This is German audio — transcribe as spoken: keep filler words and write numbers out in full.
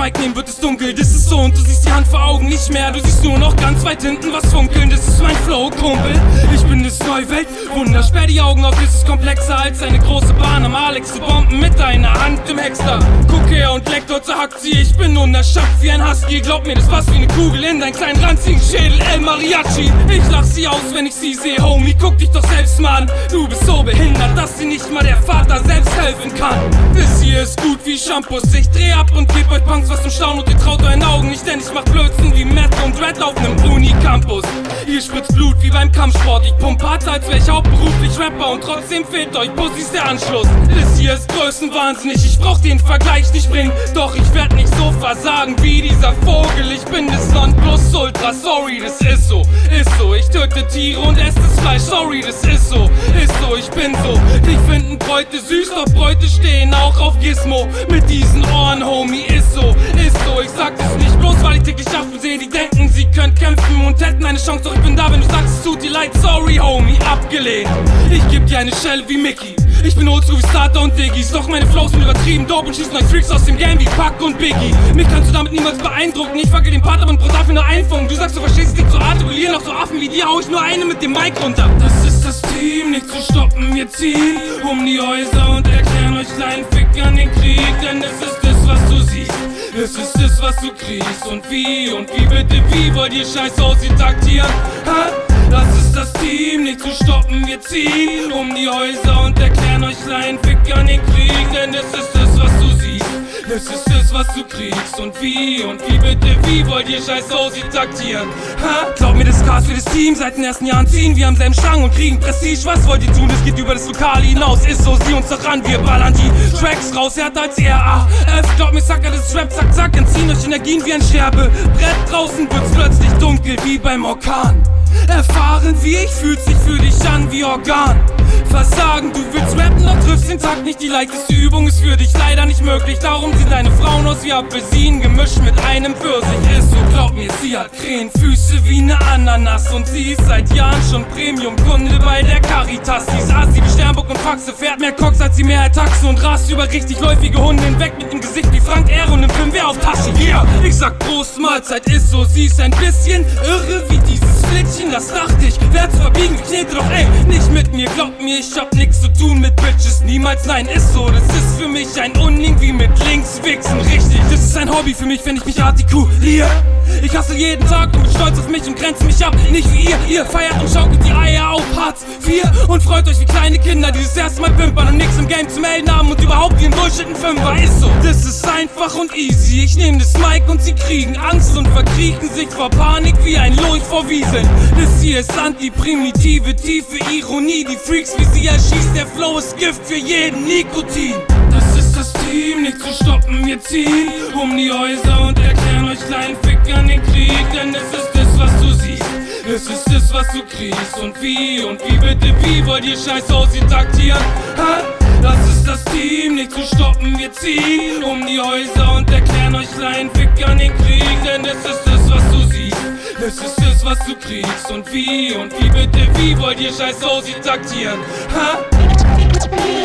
Mike nehmen, wird es dunkel. Das ist so und du siehst die Hand vor Augen nicht mehr. Du siehst nur noch ganz weit hinten was funkeln. Das ist mein Flow, Kumpel. Ich bin das Neuwelt. Wunder, sperr die Augen auf, das ist komplexer als eine große Bahn am Alex. Du bomben mit deiner Hand im Hexter. Guck her und leck, dort zerhackt sie. Ich bin unerschöpft wie ein Husky. Glaub mir, das passt wie eine Kugel in deinen kleinen ranzigen Schädel. El Mariachi. Ich lach sie aus, wenn ich sie sehe. Homie, guck dich doch selbst mal an. Du bist so behindert, dass dir nicht mal der Vater selbst helfen kann. Das hier ist gut wie Shampoos. Ich dreh ab und geb euch Punks was zum Staunen und ihr traut euren Augen nicht, denn ich mach Blödsinn wie Matt und Red auf nem Uni-Campus. Hier spritzt Blut wie beim Kampfsport. Ich pump hart, als wär ich hauptberuflich Rapper und trotzdem fehlt euch Pussys der Anschluss. Das hier ist größenwahnsinnig, ich brauch den Vergleich nicht bringen. Doch ich werd nicht so versagen wie dieser Vogel. Ich bin das Nonplusultra, sorry, das ist so, ist so. Ich töte Tiere und esse das Fleisch, sorry, das ist so, ist so. Ich bin so, die finden Bräute süß, doch Bräute stehen auch auf Gizmo. Mit diesen Ohren, Homie, ist so, ist so. Ich sag das nicht bloß, weil ich täglich Affen sehe, die denken, sie können kämpfen und hätten eine Chance. Doch ich bin da, wenn du sagst, es tut dir leid, sorry, Homie, abgelehnt. Ich geb dir eine Shell wie Mickey. Ich bin oldschool wie Starter und Diggies, doch meine Flows sind übertrieben dope und schießen euch Freaks aus dem Game wie Pac und Biggie. Mich kannst du damit niemals beeindrucken, ich fackel den Part, aber pro dafür nur Einfunk. Du sagst, du verstehst es nicht zu artikulieren, doch so Affen wie dir hau ich nur eine mit dem Mic runter. Das ist das Team, nicht zu stoppen, wir ziehen um die Häuser und erklären euch kleinen Fickern den Krieg, denn das ist das, was du siehst. Es ist das, was du kriegst und wie, und wie bitte, wie wollt ihr scheiß Aussie taktieren? Ha? Das ist das Team, nicht zu stoppen, wir ziehen um die Häuser und erklären euch kleinen Fickern den Krieg, denn es ist das, was du siehst. Es ist das, was du kriegst und wie, und wie bitte, wie wollt ihr scheiß Aussie taktieren? Ha? Glaub mir, das Chaos für das Team, seit den ersten Jahren ziehen wir am selben Strang und kriegen Prestige. Was wollt ihr tun? Das geht über das Lokale hinaus, ist so, sieh uns doch ran, wir ballern die Tracks raus, härter als R A F. Glaub mir, Sacker, das Rap, zack, zack, entziehen euch Energien wie ein Scherbebrett. Draußen wird's plötzlich dunkel wie beim Orkan. Erfahren wie ich, fühlt sich für dich an wie Organ. Versagen, du willst rappen, doch triffst den Takt nicht. Die leichteste Übung ist für dich leider nicht möglich. Darum sieht deine Frauen aus wie Apfelsinen gemischt mit einem Pfirsich. Ist so, glaub mir, sie hat Krähenfüße wie ne Ananas. Und sie ist seit Jahren schon Premium-Kunde bei der Caritas. Sie ist Assi wie Sternburg und Faxe, fährt mehr Cox als die Mehrheit Taxe und rast über richtig läufige Hunde hinweg mit dem Gesicht wie Frank R. und im Film Wer auf Tasche. Yeah, ich sag Prost, Mahlzeit, ist so, sie ist ein bisschen irre wie dieses Flittchen. Das dachte ich, werd's verbiegen wie Knete, doch ey, nicht mit mir, glaub mir, ich hab nix zu tun mit Bitches, niemals, nein, ist so. Das ist für mich ein Unding wie mit links wichsen, richtig. Das ist ein Hobby für mich, wenn ich mich artikuliere. Ich hasse jeden Tag und bin stolz auf mich und grenze mich ab, nicht wie ihr. Ihr feiert und schaukelt die Eier auf Hartz vier und freut euch wie kleine Kinder, die das erste Mal pimpern und nix im Game zu melden haben und überhaupt wie ein Bullshit ein Fünfer, ist so. Das ist einfach und easy, ich nehm das Mic und sie kriegen Angst und verkriechen sich vor Panik wie ein Lurch vor Wieseln. Das hier ist anti-primitive, tiefe Ironie, die Freaks wie sie erschießt, der Flow ist Gift für jeden Nikotin. Das ist das Team, nicht zu stoppen, wir ziehen um die Häuser und erklären euch kleinen Fickern den Krieg, denn es ist das, was du siehst. Es ist das, was du kriegst und wie, und wie bitte, wie wollt ihr scheiß Aussie taktieren? Ha? Das ist das Team, nicht zu stoppen, wir ziehen um die Häuser und erklären euch kleinen Fickern den Krieg, denn es ist das, was du siehst. Es ist das, was du kriegst und wie, und wie bitte, wie wollt ihr scheiß Aussie taktieren? Ha?